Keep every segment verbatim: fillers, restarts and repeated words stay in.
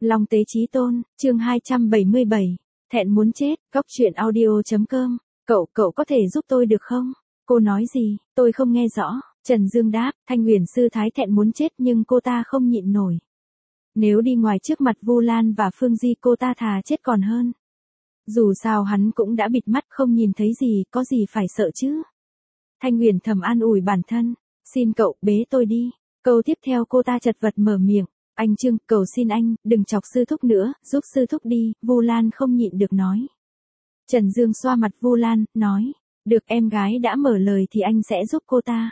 Long Tế Chí Tôn, chương hai trăm bảy mươi bảy. Thẹn muốn chết, góc truyện audio.com. Cậu, cậu có thể giúp tôi được không? Cô nói gì, tôi không nghe rõ. Trần Dương đáp, Thanh Huyền sư thái thẹn muốn chết nhưng cô ta không nhịn nổi. Nếu đi ngoài trước mặt Vu Lan và Phương Di cô ta thà chết còn hơn. Dù sao hắn cũng đã bịt mắt không nhìn thấy gì, có gì phải sợ chứ. Thanh Huyền thầm an ủi bản thân, xin cậu bế tôi đi. Câu tiếp theo cô ta chật vật mở miệng, anh Trương, cầu xin anh, đừng chọc sư thúc nữa, giúp sư thúc đi. Vu Lan không nhịn được nói. Trần Dương xoa mặt Vu Lan, nói, được, em gái đã mở lời thì anh sẽ giúp cô ta.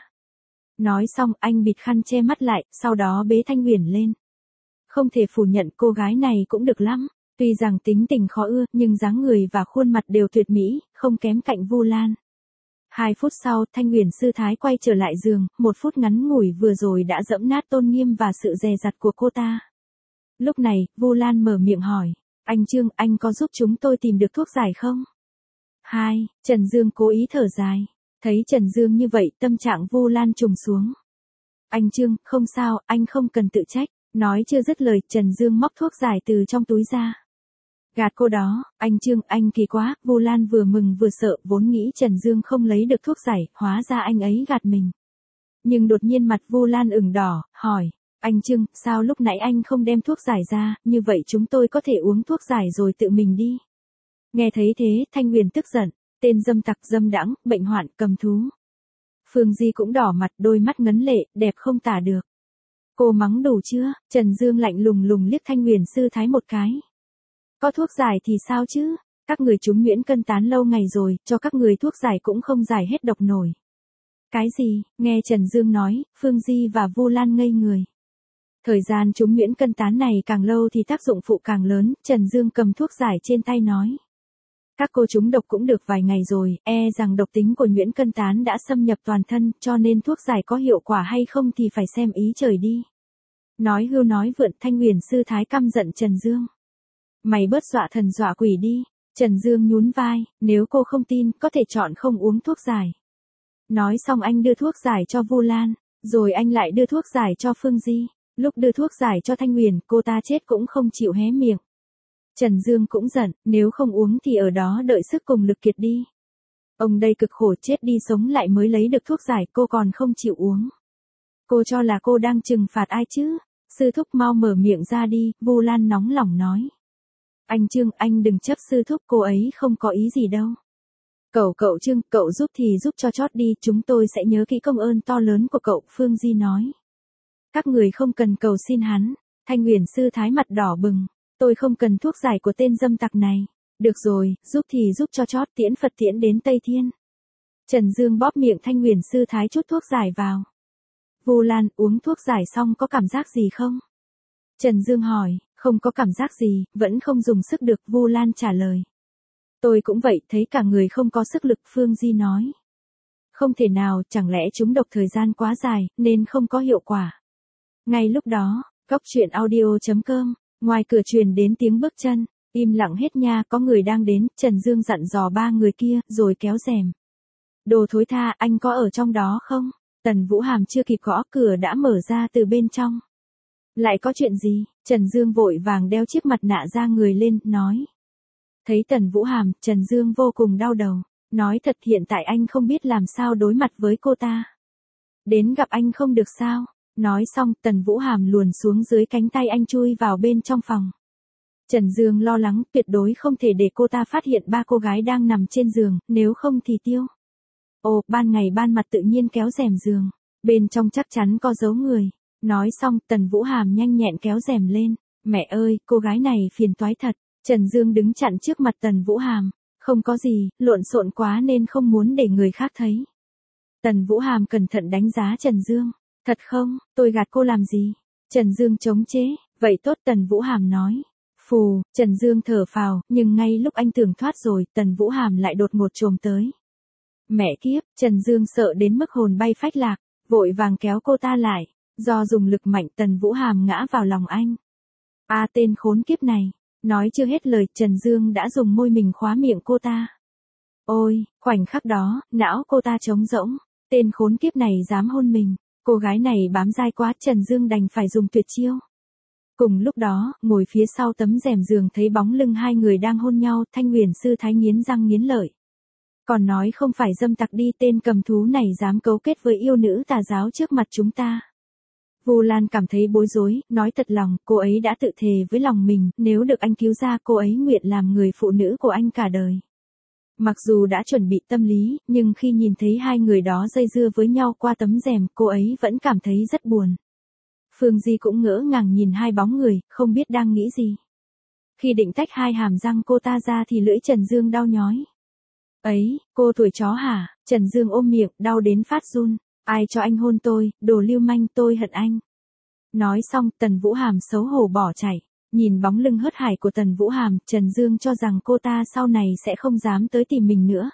Nói xong anh bịt khăn che mắt lại, sau đó bế Thanh Huyền lên. Không thể phủ nhận cô gái này cũng được lắm, tuy rằng tính tình khó ưa nhưng dáng người và khuôn mặt đều tuyệt mỹ, không kém cạnh Vu Lan. Hai phút sau, Thanh Huyền sư thái quay trở lại giường, một phút ngắn ngủi vừa rồi đã dẫm nát tôn nghiêm và sự dè dặt của cô ta. Lúc này, Vu Lan mở miệng hỏi, anh Trương, anh có giúp chúng tôi tìm được thuốc giải không? Hai, Trần Dương cố ý thở dài. Thấy Trần Dương như vậy, tâm trạng Vu Lan trùng xuống. Anh Trương, không sao, anh không cần tự trách. Nói chưa dứt lời, Trần Dương móc thuốc giải từ trong túi ra. Gạt cô đó, anh Trương, anh kỳ quá. Vu Lan vừa mừng vừa sợ, vốn nghĩ Trần Dương không lấy được thuốc giải, hóa ra anh ấy gạt mình. Nhưng đột nhiên mặt Vu Lan ửng đỏ, hỏi, anh Trương, sao lúc nãy anh không đem thuốc giải ra, như vậy chúng tôi có thể uống thuốc giải rồi tự mình đi. Nghe thấy thế, Thanh Huyền tức giận, tên dâm tặc dâm đãng, bệnh hoạn, cầm thú. Phương Di cũng đỏ mặt, đôi mắt ngấn lệ, đẹp không tả được. Cô mắng đủ chưa? Trần Dương lạnh lùng lùng liếc Thanh Huyền sư thái một cái. Có thuốc giải thì sao chứ? Các người chúng nhuyễn cân tán lâu ngày rồi, cho các người thuốc giải cũng không giải hết độc nổi. Cái gì? Nghe Trần Dương nói, Phương Di và Vu Lan ngây người. Thời gian chúng nhuyễn cân tán này càng lâu thì tác dụng phụ càng lớn, Trần Dương cầm thuốc giải trên tay nói. Các cô chúng độc cũng được vài ngày rồi, e rằng độc tính của nhuyễn cân tán đã xâm nhập toàn thân, cho nên thuốc giải có hiệu quả hay không thì phải xem ý trời đi. Nói hưu nói vượn, Thanh Huyền sư thái căm giận Trần Dương. Mày bớt dọa thần dọa quỷ đi. Trần Dương nhún vai, nếu cô không tin, có thể chọn không uống thuốc giải. Nói xong anh đưa thuốc giải cho Vu Lan, rồi anh lại đưa thuốc giải cho Phương Di. Lúc đưa thuốc giải cho Thanh Huyền, cô ta chết cũng không chịu hé miệng. Trần Dương cũng giận, nếu không uống thì ở đó đợi sức cùng lực kiệt đi. Ông đây cực khổ chết đi sống lại mới lấy được thuốc giải, cô còn không chịu uống. Cô cho là cô đang trừng phạt ai chứ? Sư thúc mau mở miệng ra đi, Vu Lan nóng lòng nói. Anh Trương, anh đừng chấp sư thúc, cô ấy không có ý gì đâu. Cậu cậu Trương, cậu giúp thì giúp cho chót đi, chúng tôi sẽ nhớ kỹ công ơn to lớn của cậu, Phương Di nói. Các người không cần cầu xin hắn. Thanh Huyền sư thái mặt đỏ bừng. Tôi không cần thuốc giải của tên dâm tặc này. Được rồi, giúp thì giúp cho chót, tiễn Phật tiễn đến Tây Thiên. Trần Dương bóp miệng Thanh Huyền sư thái chút thuốc giải vào. Vu Lan, uống thuốc giải xong có cảm giác gì không? Trần Dương hỏi, không có cảm giác gì, vẫn không dùng sức được, Vu Lan trả lời. Tôi cũng vậy, thấy cả người không có sức lực, Phương Di nói. Không thể nào, chẳng lẽ chúng độc thời gian quá dài, nên không có hiệu quả. Ngay lúc đó, góc truyện audio.com, ngoài cửa truyền đến tiếng bước chân, im lặng hết nha, có người đang đến, Trần Dương dặn dò ba người kia, rồi kéo rèm. Đồ thối tha, anh có ở trong đó không? Tần Vũ Hàm chưa kịp gõ cửa đã mở ra từ bên trong. Lại có chuyện gì? Trần Dương vội vàng đeo chiếc mặt nạ ra người lên, nói. Thấy Tần Vũ Hàm, Trần Dương vô cùng đau đầu. Nói thật hiện tại anh không biết làm sao đối mặt với cô ta. Đến gặp anh không được sao? Nói xong, Tần Vũ Hàm luồn xuống dưới cánh tay anh chui vào bên trong phòng. Trần Dương lo lắng, tuyệt đối không thể để cô ta phát hiện ba cô gái đang nằm trên giường, nếu không thì tiêu. Ồ, ban ngày ban mặt tự nhiên kéo rèm giường. Bên trong chắc chắn có dấu người. Nói xong, Tần Vũ Hàm nhanh nhẹn kéo rèm lên. Mẹ ơi, cô gái này phiền toái thật. Trần Dương đứng chặn trước mặt Tần Vũ Hàm. Không có gì, lộn xộn quá nên không muốn để người khác thấy. Tần Vũ Hàm cẩn thận đánh giá Trần Dương. Thật không, tôi gạt cô làm gì? Trần Dương chống chế, vậy tốt, Tần Vũ Hàm nói. Phù, Trần Dương thở phào, nhưng ngay lúc anh tưởng thoát rồi, Tần Vũ Hàm lại đột ngột trồm tới. Mẹ kiếp, Trần Dương sợ đến mức hồn bay phách lạc, vội vàng kéo cô ta lại. Do dùng lực mạnh, Tần Vũ Hàm ngã vào lòng anh. A à, tên khốn kiếp này. Nói chưa hết lời, Trần Dương đã dùng môi mình khóa miệng cô ta. Ôi, khoảnh khắc đó, não cô ta trống rỗng. Tên khốn kiếp này dám hôn mình. Cô gái này bám dai quá, Trần Dương đành phải dùng tuyệt chiêu. Cùng lúc đó, ngồi phía sau tấm rèm giường thấy bóng lưng hai người đang hôn nhau, Thanh Huyền sư thái nghiến răng nghiến lợi. Còn nói không phải dâm tặc đi, tên cầm thú này dám cấu kết với yêu nữ tà giáo trước mặt chúng ta. Vu Lan cảm thấy bối rối, nói thật lòng, cô ấy đã tự thề với lòng mình, nếu được anh cứu ra cô ấy nguyện làm người phụ nữ của anh cả đời. Mặc dù đã chuẩn bị tâm lý, nhưng khi nhìn thấy hai người đó dây dưa với nhau qua tấm rèm, cô ấy vẫn cảm thấy rất buồn. Phương Di cũng ngỡ ngàng nhìn hai bóng người, không biết đang nghĩ gì. Khi định tách hai hàm răng cô ta ra thì lưỡi Trần Dương đau nhói. Ấy, cô tuổi chó hả? Trần Dương ôm miệng, đau đến phát run. Ai cho anh hôn tôi, đồ lưu manh, tôi hận anh. Nói xong, Tần Vũ Hàm xấu hổ bỏ chạy. Nhìn bóng lưng hớt hải của Tần Vũ Hàm, Trần Dương cho rằng cô ta sau này sẽ không dám tới tìm mình nữa.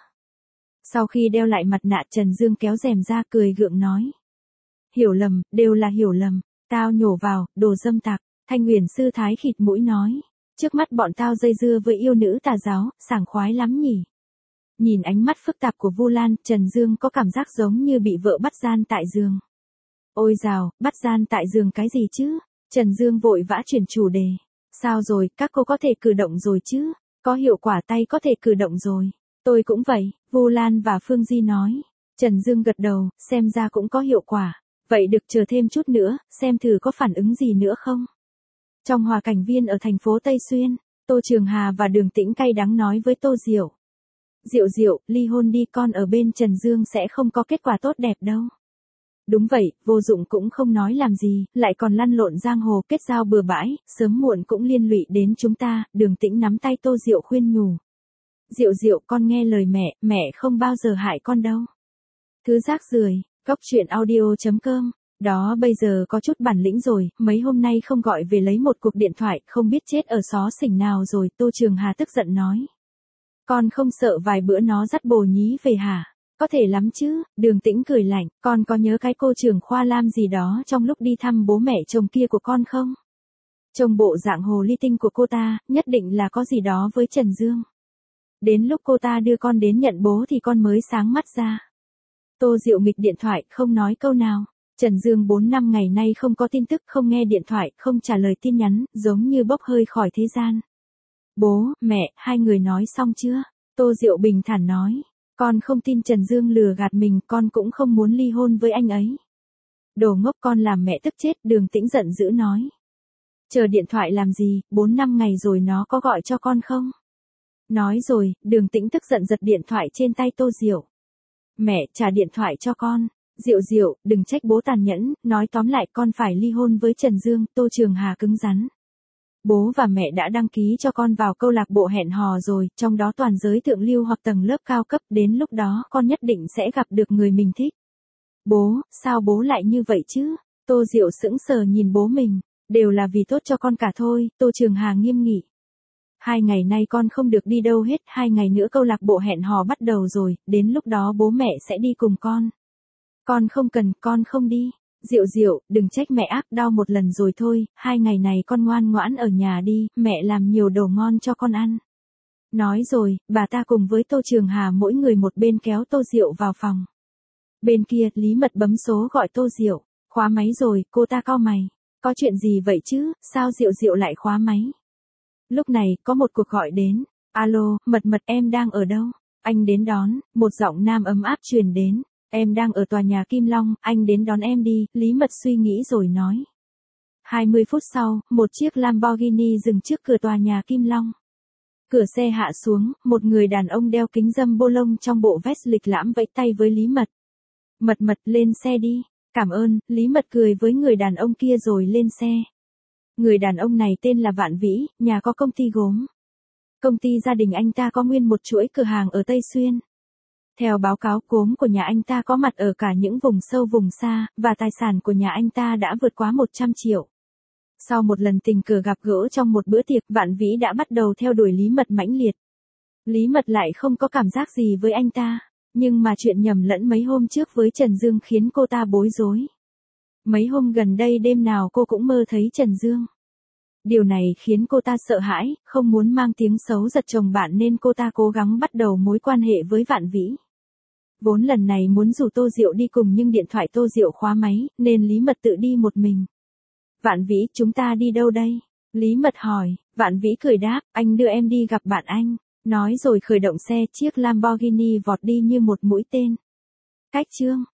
Sau khi đeo lại mặt nạ, Trần Dương kéo rèm ra cười gượng nói. Hiểu lầm, đều là hiểu lầm. Tao nhổ vào, đồ dâm tặc. Thanh Huyền sư thái khịt mũi nói. Trước mắt bọn tao dây dưa với yêu nữ tà giáo, sảng khoái lắm nhỉ. Nhìn ánh mắt phức tạp của Vu Lan, Trần Dương có cảm giác giống như bị vợ bắt gian tại giường. Ôi dào, bắt gian tại giường cái gì chứ? Trần Dương vội vã chuyển chủ đề. Sao rồi, các cô có thể cử động rồi chứ? Có hiệu quả tay có thể cử động rồi. Tôi cũng vậy, Vu Lan và Phương Di nói. Trần Dương gật đầu, xem ra cũng có hiệu quả. Vậy được chờ thêm chút nữa, xem thử có phản ứng gì nữa không? Trong hòa cảnh viên ở thành phố Tây Xuyên, Tô Trường Hà và Đường Tĩnh cay đắng nói với Tô Diệu. Diệu Diệu, ly hôn đi, con ở bên Trần Dương sẽ không có kết quả tốt đẹp đâu. Đúng vậy, vô dụng cũng không nói làm gì, lại còn lăn lộn giang hồ kết giao bừa bãi, sớm muộn cũng liên lụy đến chúng ta. Đường Tĩnh nắm tay Tô Diệu khuyên nhủ. Diệu Diệu, con nghe lời mẹ, mẹ không bao giờ hại con đâu. Thứ rác rưởi, góc truyện audio chấm com. Đó bây giờ có chút bản lĩnh rồi, mấy hôm nay không gọi về lấy một cuộc điện thoại, không biết chết ở xó xỉnh nào rồi. Tô Trường Hà tức giận nói. Con không sợ vài bữa nó dắt bồ nhí về hả? Có thể lắm chứ, Đường Tĩnh cười lạnh, con có nhớ cái cô trưởng khoa Lam gì đó trong lúc đi thăm bố mẹ chồng kia của con không? Trông bộ dạng hồ ly tinh của cô ta, nhất định là có gì đó với Trần Dương. Đến lúc cô ta đưa con đến nhận bố thì con mới sáng mắt ra. Tô Diệu nghịch điện thoại, không nói câu nào. Trần Dương bốn năm ngày nay không có tin tức, không nghe điện thoại, không trả lời tin nhắn, giống như bốc hơi khỏi thế gian. Bố, mẹ, hai người nói xong chưa? Tô Diệu bình thản nói. Con không tin Trần Dương lừa gạt mình, con cũng không muốn ly hôn với anh ấy. Đồ ngốc, con làm mẹ tức chết. Đường Tĩnh giận dữ nói. Chờ điện thoại làm gì, bốn năm ngày rồi nó có gọi cho con không? Nói rồi, Đường Tĩnh tức giận giật điện thoại trên tay Tô Diệu. Mẹ, trả điện thoại cho con. Diệu Diệu, đừng trách bố tàn nhẫn, nói tóm lại con phải ly hôn với Trần Dương. Tô Trường Hà cứng rắn. Bố và mẹ đã đăng ký cho con vào câu lạc bộ hẹn hò rồi, trong đó toàn giới thượng lưu hoặc tầng lớp cao cấp, đến lúc đó con nhất định sẽ gặp được người mình thích. Bố, sao bố lại như vậy chứ? Tô Diệu sững sờ nhìn bố mình, đều là vì tốt cho con cả thôi. Tô Trường Hà nghiêm nghị. Hai ngày nay con không được đi đâu hết, hai ngày nữa câu lạc bộ hẹn hò bắt đầu rồi, đến lúc đó bố mẹ sẽ đi cùng con. Con không cần, con không đi. Diệu Diệu, đừng trách mẹ ác, đau một lần rồi thôi, hai ngày này con ngoan ngoãn ở nhà đi, mẹ làm nhiều đồ ngon cho con ăn. Nói rồi, bà ta cùng với Tô Trường Hà mỗi người một bên kéo Tô Diệu vào phòng. Bên kia, Lý Mật bấm số gọi Tô Diệu, khóa máy rồi, cô ta cau mày. Có chuyện gì vậy chứ, sao Diệu Diệu lại khóa máy? Lúc này, có một cuộc gọi đến. Alo, Mật Mật, em đang ở đâu? Anh đến đón, một giọng nam ấm áp truyền đến. Em đang ở tòa nhà Kim Long, anh đến đón em đi. Lý Mật suy nghĩ rồi nói. hai mươi phút sau, một chiếc Lamborghini dừng trước cửa tòa nhà Kim Long. Cửa xe hạ xuống, một người đàn ông đeo kính râm bô lông trong bộ vest lịch lãm vẫy tay với Lý Mật. Mật Mật, lên xe đi. Cảm ơn, Lý Mật cười với người đàn ông kia rồi lên xe. Người đàn ông này tên là Vạn Vĩ, nhà có công ty gốm. Công ty gia đình anh ta có nguyên một chuỗi cửa hàng ở Tây Xuyên. Theo báo cáo, gốm của nhà anh ta có mặt ở cả những vùng sâu vùng xa, và tài sản của nhà anh ta đã vượt quá một trăm triệu. Sau một lần tình cờ gặp gỡ trong một bữa tiệc, Vạn Vĩ đã bắt đầu theo đuổi Lý Mật mãnh liệt. Lý Mật lại không có cảm giác gì với anh ta, nhưng mà chuyện nhầm lẫn mấy hôm trước với Trần Dương khiến cô ta bối rối. Mấy hôm gần đây đêm nào cô cũng mơ thấy Trần Dương. Điều này khiến cô ta sợ hãi, không muốn mang tiếng xấu giật chồng bạn nên cô ta cố gắng bắt đầu mối quan hệ với Vạn Vĩ. Vốn lần này muốn rủ Tô Diệu đi cùng nhưng điện thoại Tô Diệu khóa máy, nên Lý Mật tự đi một mình. Vạn Vĩ, chúng ta đi đâu đây? Lý Mật hỏi. Vạn Vĩ cười đáp, anh đưa em đi gặp bạn anh. Nói rồi khởi động xe, chiếc Lamborghini vọt đi như một mũi tên. Cách chương